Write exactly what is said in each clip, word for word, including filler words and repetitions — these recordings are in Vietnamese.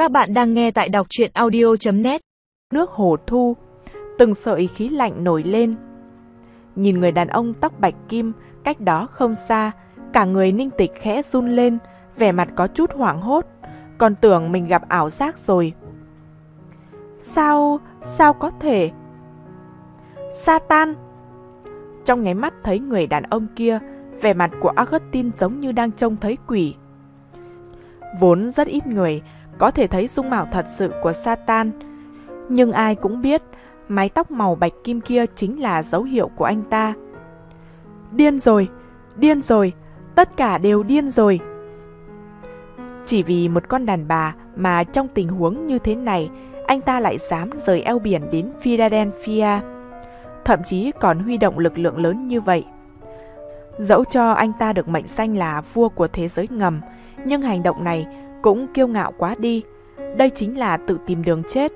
Các bạn đang nghe tại đọc truyện audio chấm net. Nước hồ thu, từng sợi khí lạnh nổi lên. Nhìn người đàn ông tóc bạch kim cách đó không xa, cả người Ninh Tịch khẽ run lên, vẻ mặt có chút hoảng hốt, còn tưởng mình gặp ảo giác rồi. Sao, sao có thể? Satan! Trong nháy mắt thấy người đàn ông kia, vẻ mặt của Augustine giống như đang trông thấy quỷ. Vốn rất ít người có thể thấy dung mạo thật sự của Satan, nhưng ai cũng biết mái tóc màu bạch kim kia chính là dấu hiệu của anh ta. Điên rồi, điên rồi, tất cả đều điên rồi. Chỉ vì một con đàn bà mà trong tình huống như thế này, anh ta lại dám rời eo biển đến Philadelphia, thậm chí còn huy động lực lượng lớn như vậy. Dẫu cho anh ta được mệnh danh là vua của thế giới ngầm, nhưng hành động này cũng kiêu ngạo quá đi. Đây chính là tự tìm đường chết.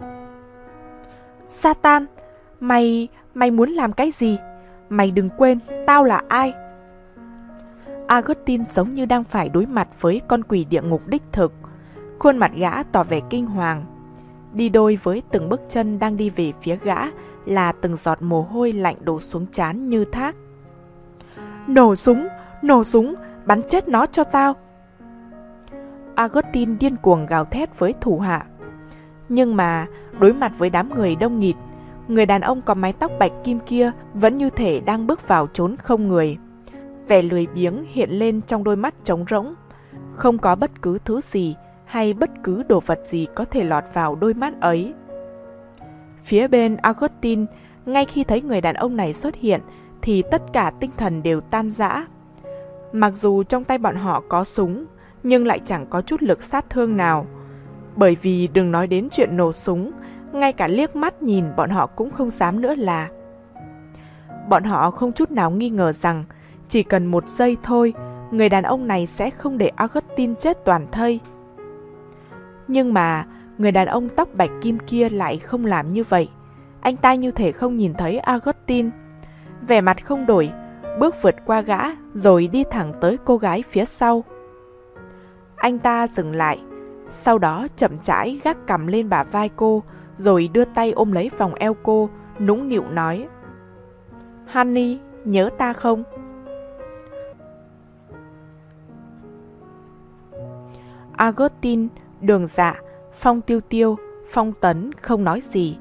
Satan, mày, mày muốn làm cái gì? Mày đừng quên, tao là ai? Augustine giống như đang phải đối mặt với con quỷ địa ngục đích thực. Khuôn mặt gã tỏ vẻ kinh hoàng. Đi đôi với từng bước chân đang đi về phía gã là từng giọt mồ hôi lạnh đổ xuống trán như thác. Nổ súng, nổ súng, bắn chết nó cho tao. Augustine điên cuồng gào thét với thủ hạ. Nhưng mà đối mặt với đám người đông nghịt, người đàn ông có mái tóc bạch kim kia vẫn như thể đang bước vào chốn không người. Vẻ lười biếng hiện lên trong đôi mắt trống rỗng. Không có bất cứ thứ gì hay bất cứ đồ vật gì có thể lọt vào đôi mắt ấy. Phía bên Augustine, ngay khi thấy người đàn ông này xuất hiện thì tất cả tinh thần đều tan rã. Mặc dù trong tay bọn họ có súng, nhưng lại chẳng có chút lực sát thương nào. Bởi vì đừng nói đến chuyện nổ súng, ngay cả liếc mắt nhìn bọn họ cũng không dám nữa là. Bọn họ không chút nào nghi ngờ rằng chỉ cần một giây thôi, người đàn ông này sẽ không để Augustine chết toàn thây. Nhưng mà người đàn ông tóc bạch kim kia lại không làm như vậy. Anh ta như thể không nhìn thấy Augustine. Vẻ mặt không đổi, bước vượt qua gã rồi đi thẳng tới cô gái phía sau. Anh ta dừng lại, sau đó chậm rãi gác cằm lên bả vai cô, rồi đưa tay ôm lấy vòng eo cô, nũng nịu nói: Honey, nhớ ta không? Augustine, Đường Dạ, Phong Tiêu Tiêu, Phong Tấn không nói gì.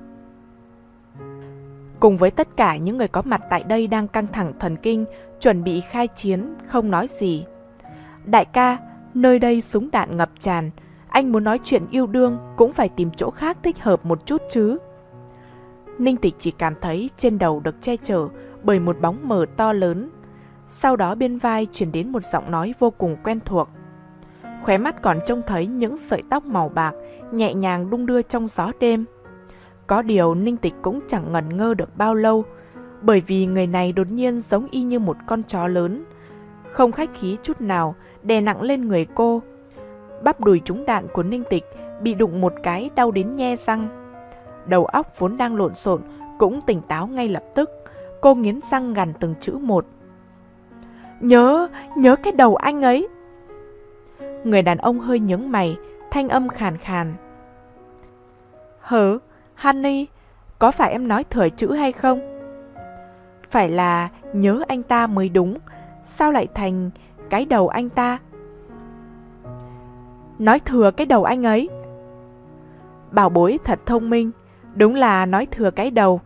Cùng với tất cả những người có mặt tại đây đang căng thẳng thần kinh, chuẩn bị khai chiến, không nói gì. Đại ca, nơi đây súng đạn ngập tràn, anh muốn nói chuyện yêu đương cũng phải tìm chỗ khác thích hợp một chút chứ. Ninh Tịch chỉ cảm thấy trên đầu được che chở bởi một bóng mờ to lớn. Sau đó bên vai truyền đến một giọng nói vô cùng quen thuộc. Khóe mắt còn trông thấy những sợi tóc màu bạc nhẹ nhàng đung đưa trong gió đêm. Có điều Ninh Tịch cũng chẳng ngần ngơ được bao lâu, bởi vì người này đột nhiên giống y như một con chó lớn, không khách khí chút nào đè nặng lên người cô. Bắp đùi trúng đạn của Ninh Tịch bị đụng một cái đau đến nhe răng. Đầu óc vốn đang lộn xộn cũng tỉnh táo ngay lập tức. Cô nghiến răng gằn từng chữ một. Nhớ, nhớ cái đầu anh ấy. Người đàn ông hơi nhướng mày, thanh âm khàn khàn. Hớ, Honey, có phải em nói thừa chữ hay không? Phải là nhớ anh ta mới đúng, sao lại thành cái đầu anh ta? Nói thừa cái đầu anh ấy. Bảo bối thật thông minh, đúng là nói thừa cái đầu.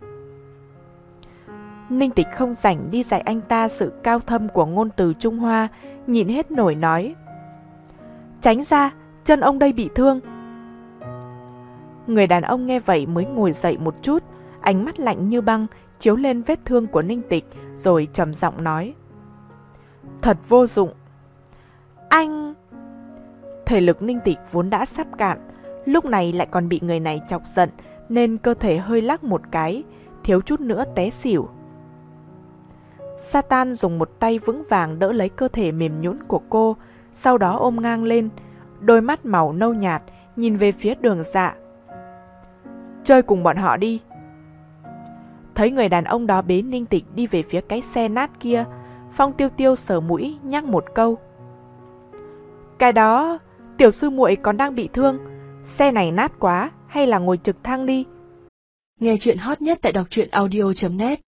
Ninh Tịch không rảnh đi dạy anh ta sự cao thâm của ngôn từ Trung Hoa, nhịn hết nổi nói: Tránh ra, chân ông đây bị thương. Người đàn ông nghe vậy mới ngồi dậy một chút, ánh mắt lạnh như băng chiếu lên vết thương của Ninh Tịch, rồi trầm giọng nói: Thật vô dụng. Anh... Thể lực Ninh Tịch vốn đã sắp cạn, lúc này lại còn bị người này chọc giận, nên cơ thể hơi lắc một cái, thiếu chút nữa té xỉu. Satan dùng một tay vững vàng đỡ lấy cơ thể mềm nhũn của cô, sau đó ôm ngang lên, đôi mắt màu nâu nhạt nhìn về phía Đường Dạ. Chơi cùng bọn họ đi. Thấy người đàn ông đó bế Ninh Tịch đi về phía cái xe nát kia, Phong Tiêu Tiêu sờ mũi nhắc một câu. Cái đó, tiểu sư muội còn đang bị thương, xe này nát quá, hay là ngồi trực thăng đi. Nghe chuyện hot nhất tại đọc truyện audio chấm net.